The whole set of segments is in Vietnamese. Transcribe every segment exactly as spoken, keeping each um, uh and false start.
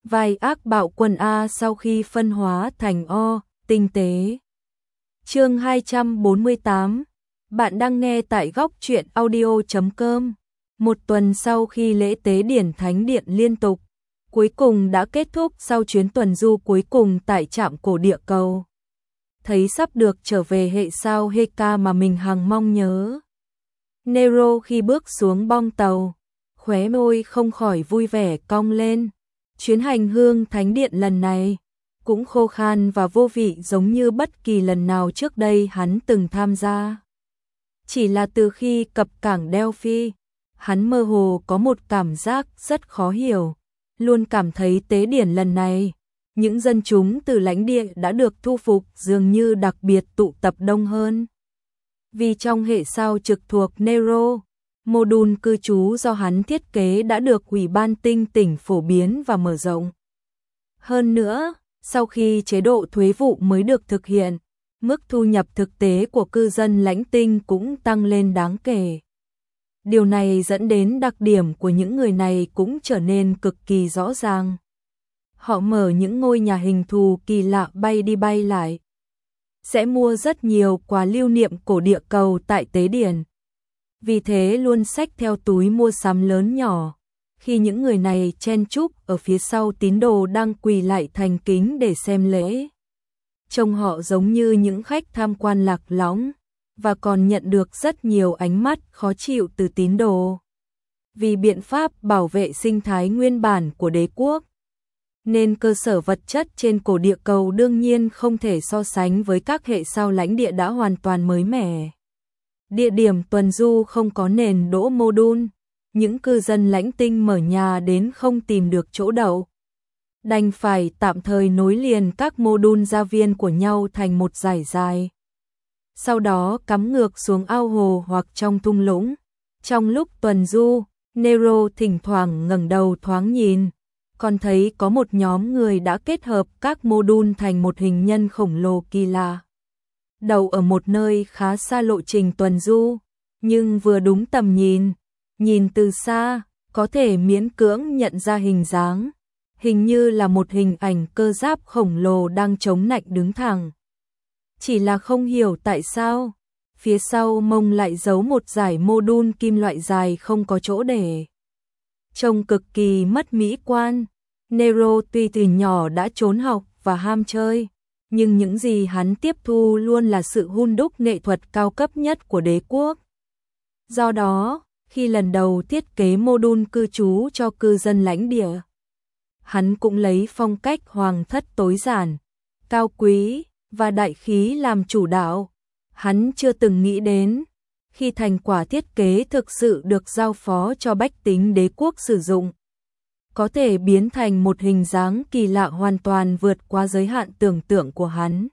vai ác bạo quân A sau khi phân hóa thành O, tinh tế. Chương hai trăm bốn mươi tám. Bạn đang nghe tại góc truyện audio chấm com. Một tuần sau khi lễ tế điển thánh điện liên tục cuối cùng đã kết thúc sau chuyến tuần du cuối cùng tại trạm cổ địa cầu. Thấy sắp được trở về hệ sao Heka mà mình hằng mong nhớ. Nero khi bước xuống bong tàu, khóe môi không khỏi vui vẻ cong lên. Chuyến hành hương thánh điện lần này cũng khô khan và vô vị giống như bất kỳ lần nào trước đây hắn từng tham gia. Chỉ là từ khi cập cảng Delphi, hắn mơ hồ có một cảm giác rất khó hiểu, luôn cảm thấy tế điển lần này, những dân chúng từ lãnh địa đã được thu phục dường như đặc biệt tụ tập đông hơn. Vì trong hệ sao trực thuộc Nero, mô đun cư trú do hắn thiết kế đã được Ủy ban tinh tỉnh phổ biến và mở rộng. Hơn nữa, sau khi chế độ thuế vụ mới được thực hiện, mức thu nhập thực tế của cư dân lãnh tinh cũng tăng lên đáng kể. Điều này dẫn đến đặc điểm của những người này cũng trở nên cực kỳ rõ ràng. Họ mở những ngôi nhà hình thù kỳ lạ bay đi bay lại. Sẽ mua rất nhiều quà lưu niệm cổ địa cầu tại tế điển. Vì thế luôn xách theo túi mua sắm lớn nhỏ. Khi những người này chen chúc ở phía sau tín đồ đang quỳ lại thành kính để xem lễ. Trông họ giống như những khách tham quan lạc lõng, và còn nhận được rất nhiều ánh mắt khó chịu từ tín đồ. Vì biện pháp bảo vệ sinh thái nguyên bản của đế quốc, nên cơ sở vật chất trên cổ địa cầu đương nhiên không thể so sánh với các hệ sao lãnh địa đã hoàn toàn mới mẻ. Địa điểm tuần du không có nền đỗ mô đun, những cư dân lãnh tinh mở nhà đến không tìm được chỗ đậu. Đành phải tạm thời nối liền các mô đun gia viên của nhau thành một dải dài. Sau đó cắm ngược xuống ao hồ hoặc trong thung lũng. Trong lúc tuần du, Nero thỉnh thoảng ngẩng đầu thoáng nhìn, còn thấy có một nhóm người đã kết hợp các mô đun thành một hình nhân khổng lồ kỳ lạ. Đầu ở một nơi khá xa lộ trình tuần du, nhưng vừa đúng tầm nhìn, nhìn từ xa, có thể miễn cưỡng nhận ra hình dáng, hình như là một hình ảnh cơ giáp khổng lồ đang chống nạnh đứng thẳng. Chỉ là không hiểu tại sao, phía sau mông lại giấu một dải mô đun kim loại dài không có chỗ để. Trông cực kỳ mất mỹ quan. Nero tuy từ nhỏ đã trốn học và ham chơi, nhưng những gì hắn tiếp thu luôn là sự hun đúc nghệ thuật cao cấp nhất của đế quốc. Do đó, khi lần đầu thiết kế mô đun cư trú cho cư dân lãnh địa, hắn cũng lấy phong cách hoàng thất tối giản, cao quý và đại khí làm chủ đạo. Hắn chưa từng nghĩ đến, khi thành quả thiết kế thực sự được giao phó cho bách tính đế quốc sử dụng, có thể biến thành một hình dáng kỳ lạ hoàn toàn vượt qua giới hạn tưởng tượng của hắn.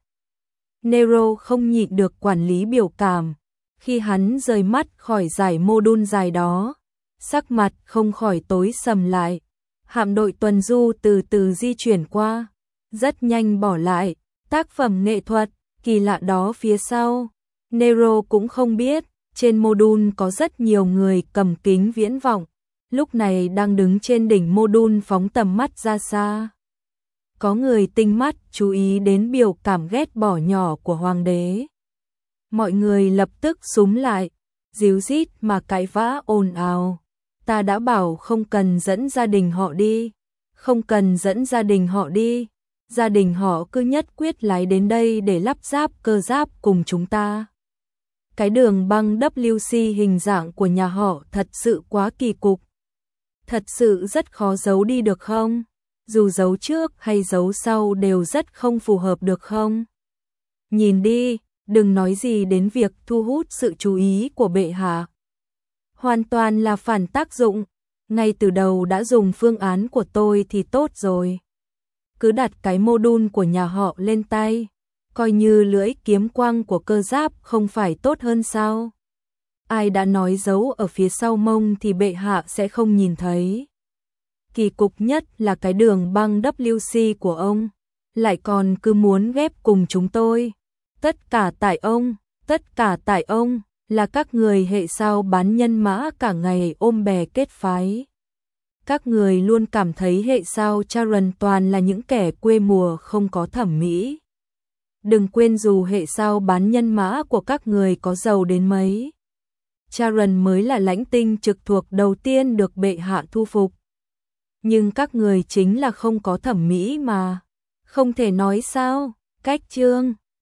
Nero không nhịn được quản lý biểu cảm, khi hắn rời mắt khỏi dải mô đun dài đó, sắc mặt không khỏi tối sầm lại. Hạm đội tuần du từ từ di chuyển qua, rất nhanh bỏ lại tác phẩm nghệ thuật kỳ lạ đó phía sau. Nero cũng không biết, trên mô đun có rất nhiều người cầm kính viễn vọng, lúc này đang đứng trên đỉnh mô đun phóng tầm mắt ra xa. Có người tinh mắt chú ý đến biểu cảm ghét bỏ nhỏ của hoàng đế. Mọi người lập tức xúm lại, díu dít mà cãi vã ồn ào. Ta đã bảo không cần dẫn gia đình họ đi, không cần dẫn gia đình họ đi. Gia đình họ cứ nhất quyết lái đến đây để lắp ráp cơ giáp cùng chúng ta. Cái đường băng W C hình dạng của nhà họ thật sự quá kỳ cục. Thật sự rất khó giấu đi được không? Dù giấu trước hay giấu sau đều rất không phù hợp được không? Nhìn đi, đừng nói gì đến việc thu hút sự chú ý của bệ hạ. Hoàn toàn là phản tác dụng, ngay từ đầu đã dùng phương án của tôi thì tốt rồi. Cứ đặt cái mô đun của nhà họ lên tay, coi như lưỡi kiếm quang của cơ giáp không phải tốt hơn sao? Ai đã nói giấu ở phía sau mông thì bệ hạ sẽ không nhìn thấy. Kỳ cục nhất là cái đường băng W C của ông, lại còn cứ muốn ghép cùng chúng tôi. Tất cả tại ông, tất cả tại ông, là các người hệ sao bán nhân mã cả ngày ôm bè kết phái. Các người luôn cảm thấy hệ sao Charon toàn là những kẻ quê mùa không có thẩm mỹ. Đừng quên dù hệ sao bán nhân mã của các người có giàu đến mấy, Charon mới là lãnh tinh trực thuộc đầu tiên được bệ hạ thu phục. Nhưng các người chính là không có thẩm mỹ mà. Không thể nói sao, cách chương.